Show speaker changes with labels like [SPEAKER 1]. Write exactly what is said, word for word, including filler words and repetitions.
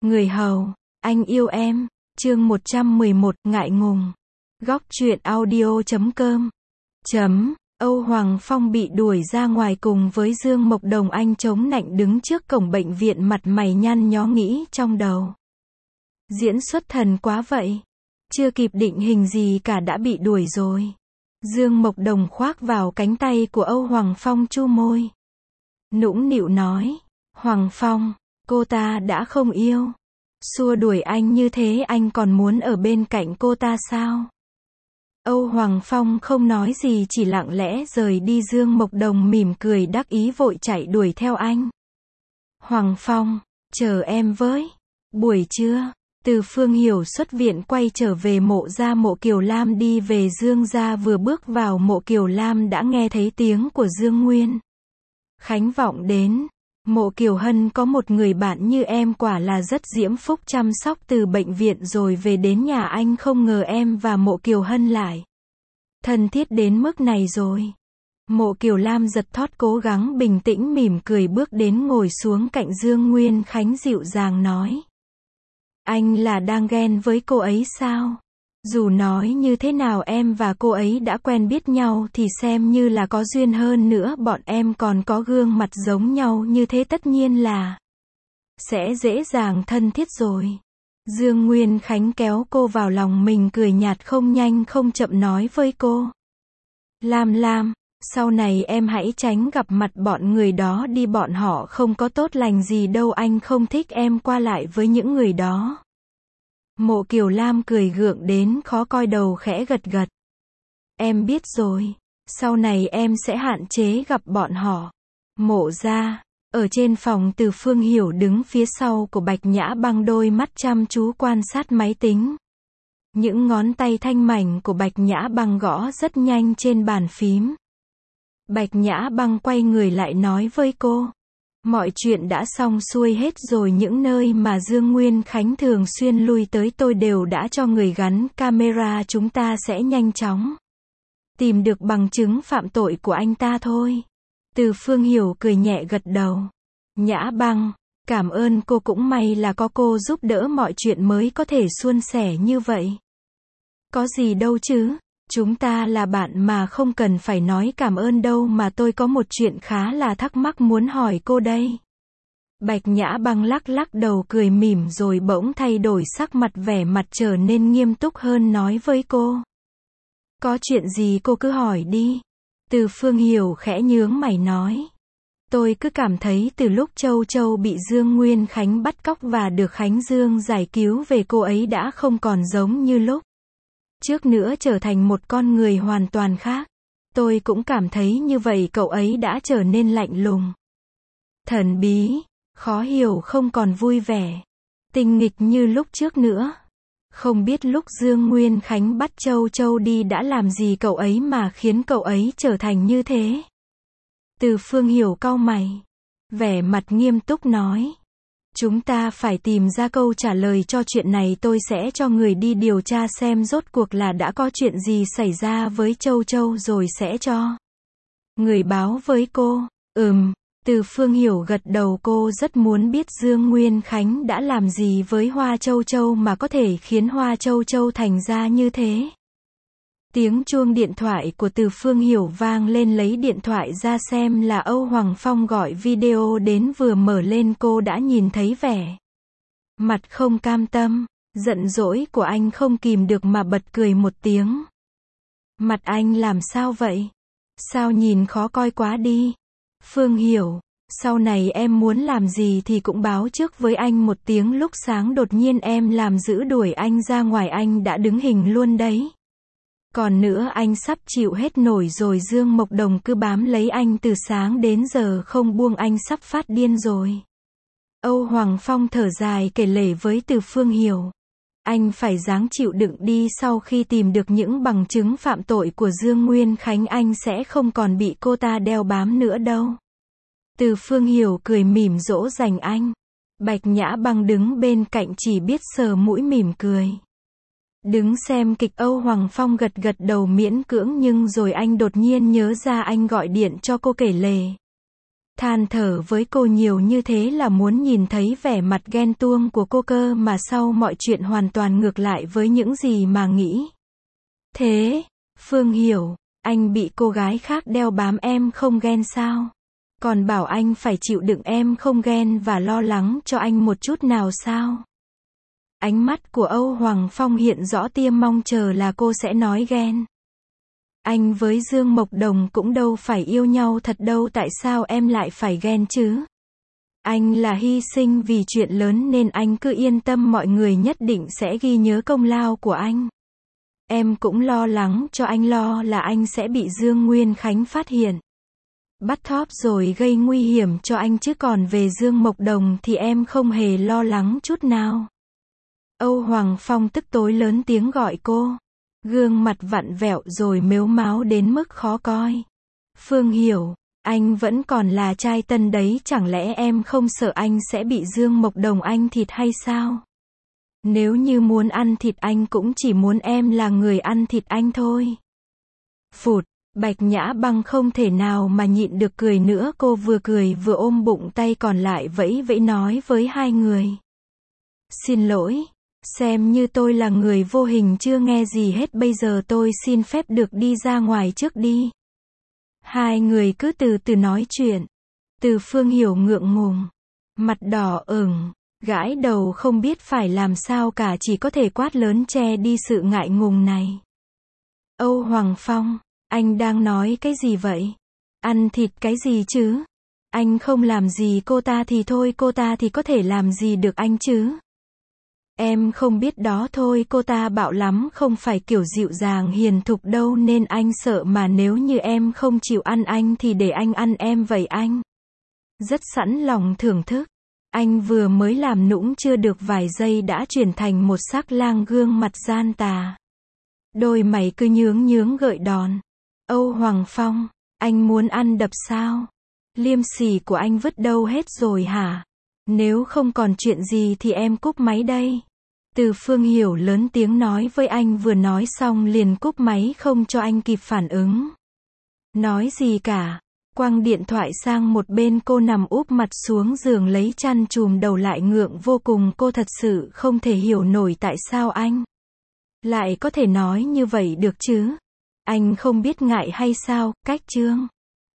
[SPEAKER 1] Người hầu, anh yêu em. Chương một trăm mười một, ngại ngùng. Góc truyện audio chấm com. Chấm. Âu Hoàng Phong bị đuổi ra ngoài cùng với Dương Mộc Đồng, anh chống nạnh đứng trước cổng bệnh viện, mặt mày nhăn nhó nghĩ trong đầu. Diễn xuất thần quá vậy. Chưa kịp định hình gì cả đã bị đuổi rồi. Dương Mộc Đồng khoác vào cánh tay của Âu Hoàng Phong, chu môi. Nũng nịu nói. Hoàng Phong, cô ta đã không yêu. Xua đuổi anh như thế anh còn muốn ở bên cạnh cô ta sao? Âu Hoàng Phong không nói gì, chỉ lặng lẽ rời đi. Dương Mộc Đồng mỉm cười đắc ý vội chạy đuổi theo anh. Hoàng Phong, chờ em với. Buổi trưa, Từ Phương Hiểu xuất viện quay trở về Mộ gia. Mộ Kiều Lam đi về Dương gia, vừa bước vào Mộ Kiều Lam đã nghe thấy tiếng của Dương Nguyên Khánh vọng đến. Mộ Kiều Hân có một người bạn như em quả là rất diễm phúc, chăm sóc từ bệnh viện rồi về đến nhà anh, không ngờ em và Mộ Kiều Hân lại thân thiết đến mức này rồi. Mộ Kiều Lam giật thót, cố gắng bình tĩnh mỉm cười bước đến ngồi xuống cạnh Dương Nguyên Khánh, dịu dàng nói. Anh là đang ghen với cô ấy sao? Dù nói như thế nào em và cô ấy đã quen biết nhau thì xem như là có duyên, hơn nữa bọn em còn có gương mặt giống nhau như thế, tất nhiên là sẽ dễ dàng thân thiết rồi. Dương Nguyên Khánh kéo cô vào lòng mình, cười nhạt không nhanh không chậm nói với cô. Lam Lam, sau này em hãy tránh gặp mặt bọn người đó đi, bọn họ không có tốt lành gì đâu, anh không thích em qua lại với những người đó. Mộ Kiều Lam cười gượng đến khó coi, đầu khẽ gật gật. Em biết rồi, sau này em sẽ hạn chế gặp bọn họ. Mộ gia, ở trên phòng, Từ Phương Hiểu đứng phía sau của Bạch Nhã Băng, đôi mắt chăm chú quan sát máy tính. Những ngón tay thanh mảnh của Bạch Nhã Băng gõ rất nhanh trên bàn phím. Bạch Nhã Băng quay người lại nói với cô. Mọi chuyện đã xong xuôi hết rồi, những nơi mà Dương Nguyên Khánh thường xuyên lui tới tôi đều đã cho người gắn camera, chúng ta sẽ nhanh chóng tìm được bằng chứng phạm tội của anh ta thôi. Từ Phương Hiểu cười nhẹ gật đầu. Nhã Băng, cảm ơn cô, cũng may là có cô giúp đỡ mọi chuyện mới có thể suôn sẻ như vậy. Có gì đâu chứ, chúng ta là bạn mà, không cần phải nói cảm ơn đâu, mà tôi có một chuyện khá là thắc mắc muốn hỏi cô đây. Bạch Nhã Băng lắc lắc đầu cười mỉm rồi bỗng thay đổi sắc mặt, vẻ mặt trở nên nghiêm túc hơn, nói với cô. Có chuyện gì cô cứ hỏi đi. Từ Phương Hiểu khẽ nhướng mày nói. Tôi cứ cảm thấy từ lúc Châu Châu bị Dương Nguyên Khánh bắt cóc và được Khánh Dương giải cứu về, cô ấy đã không còn giống như lúc trước nữa, trở thành một con người hoàn toàn khác. Tôi cũng cảm thấy như vậy, cậu ấy đã trở nên lạnh lùng, thần bí, khó hiểu, không còn vui vẻ, tinh nghịch như lúc trước nữa. Không biết lúc Dương Nguyên Khánh bắt Châu Châu đi đã làm gì cậu ấy mà khiến cậu ấy trở thành như thế. Từ Phương Hiểu cau mày, vẻ mặt nghiêm túc nói. Chúng ta phải tìm ra câu trả lời cho chuyện này, tôi sẽ cho người đi điều tra xem rốt cuộc là đã có chuyện gì xảy ra với Châu Châu, rồi sẽ cho người báo với cô. Ừm, Từ Phương Hiểu gật đầu, cô rất muốn biết Dương Nguyên Khánh đã làm gì với Hoa Châu Châu mà có thể khiến Hoa Châu Châu thành ra như thế. Tiếng chuông điện thoại của Từ Phương Hiểu vang lên, lấy điện thoại ra xem là Âu Hoàng Phong gọi video đến, vừa mở lên cô đã nhìn thấy vẻ mặt không cam tâm, giận dỗi của anh, không kìm được mà bật cười một tiếng. Mặt anh làm sao vậy? Sao nhìn khó coi quá đi? Phương Hiểu, sau này em muốn làm gì thì cũng báo trước với anh một tiếng, lúc sáng đột nhiên em làm giữ đuổi anh ra ngoài, anh đã đứng hình luôn đấy. Còn nữa, anh sắp chịu hết nổi rồi, Dương Mộc Đồng cứ bám lấy anh từ sáng đến giờ không buông, anh sắp phát điên rồi. Âu Hoàng Phong thở dài kể lể với Từ Phương Hiểu. Anh phải ráng chịu đựng đi, sau khi tìm được những bằng chứng phạm tội của Dương Nguyên Khánh, anh sẽ không còn bị cô ta đeo bám nữa đâu. Từ Phương Hiểu cười mỉm dỗ dành anh. Bạch Nhã Băng đứng bên cạnh chỉ biết sờ mũi mỉm cười. Đứng xem kịch, Âu Hoàng Phong gật gật đầu miễn cưỡng, nhưng rồi anh đột nhiên nhớ ra anh gọi điện cho cô kể lể. Than thở với cô nhiều như thế là muốn nhìn thấy vẻ mặt ghen tuông của cô cơ mà sau mọi chuyện hoàn toàn ngược lại với những gì mà nghĩ. Thế, Phương hiểu, anh bị cô gái khác đeo bám em không ghen sao? Còn bảo anh phải chịu đựng em không ghen và lo lắng cho anh một chút nào sao? Ánh mắt của Âu Hoàng Phong hiện rõ tia mong chờ là cô sẽ nói ghen. Anh với Dương Mộc Đồng cũng đâu phải yêu nhau thật đâu, tại sao em lại phải ghen chứ? Anh là hy sinh vì chuyện lớn nên anh cứ yên tâm, mọi người nhất định sẽ ghi nhớ công lao của anh. Em cũng lo lắng cho anh, lo là anh sẽ bị Dương Nguyên Khánh phát hiện, bắt thóp rồi gây nguy hiểm cho anh, chứ còn về Dương Mộc Đồng thì em không hề lo lắng chút nào. Âu Hoàng Phong tức tối lớn tiếng gọi cô. Gương mặt vặn vẹo rồi mếu máo đến mức khó coi. Phương hiểu, anh vẫn còn là trai tân đấy, chẳng lẽ em không sợ anh sẽ bị Dương Mộc Đồng anh thịt hay sao? Nếu như muốn ăn thịt anh cũng chỉ muốn em là người ăn thịt anh thôi. Phụt, Bạch Nhã Băng không thể nào mà nhịn được cười nữa, cô vừa cười vừa ôm bụng, tay còn lại vẫy vẫy nói với hai người. Xin lỗi. Xem như tôi là người vô hình chưa nghe gì hết, bây giờ tôi xin phép được đi ra ngoài trước đi. Hai người cứ từ từ nói chuyện. Từ Phương hiểu ngượng ngùng, mặt đỏ ửng, gãi đầu không biết phải làm sao cả, chỉ có thể quát lớn che đi sự ngại ngùng này. Âu Hoàng Phong, anh đang nói cái gì vậy? Ăn thịt cái gì chứ? Anh không làm gì cô ta thì thôi, cô ta thì có thể làm gì được anh chứ? Em không biết đó thôi, cô ta bạo lắm, không phải kiểu dịu dàng hiền thục đâu, nên anh sợ mà nếu như em không chịu ăn anh thì để anh ăn em vậy. Anh rất sẵn lòng thưởng thức. Anh vừa mới làm nũng chưa được vài giây đã chuyển thành một sắc lang gương mặt gian tà. Đôi mày cứ nhướng nhướng gợi đòn. Âu Hoàng Phong, anh muốn ăn đập sao? Liêm sỉ của anh vứt đâu hết rồi hả? Nếu không còn chuyện gì thì em cúp máy đây. Từ Phương hiểu lớn tiếng nói với anh, vừa nói xong liền cúp máy không cho anh kịp phản ứng. Nói gì cả. Quăng điện thoại sang một bên, cô nằm úp mặt xuống giường lấy chăn chùm đầu lại, ngượng vô cùng. Cô thật sự không thể hiểu nổi tại sao anh lại có thể nói như vậy được chứ. Anh không biết ngại hay sao? Cách chương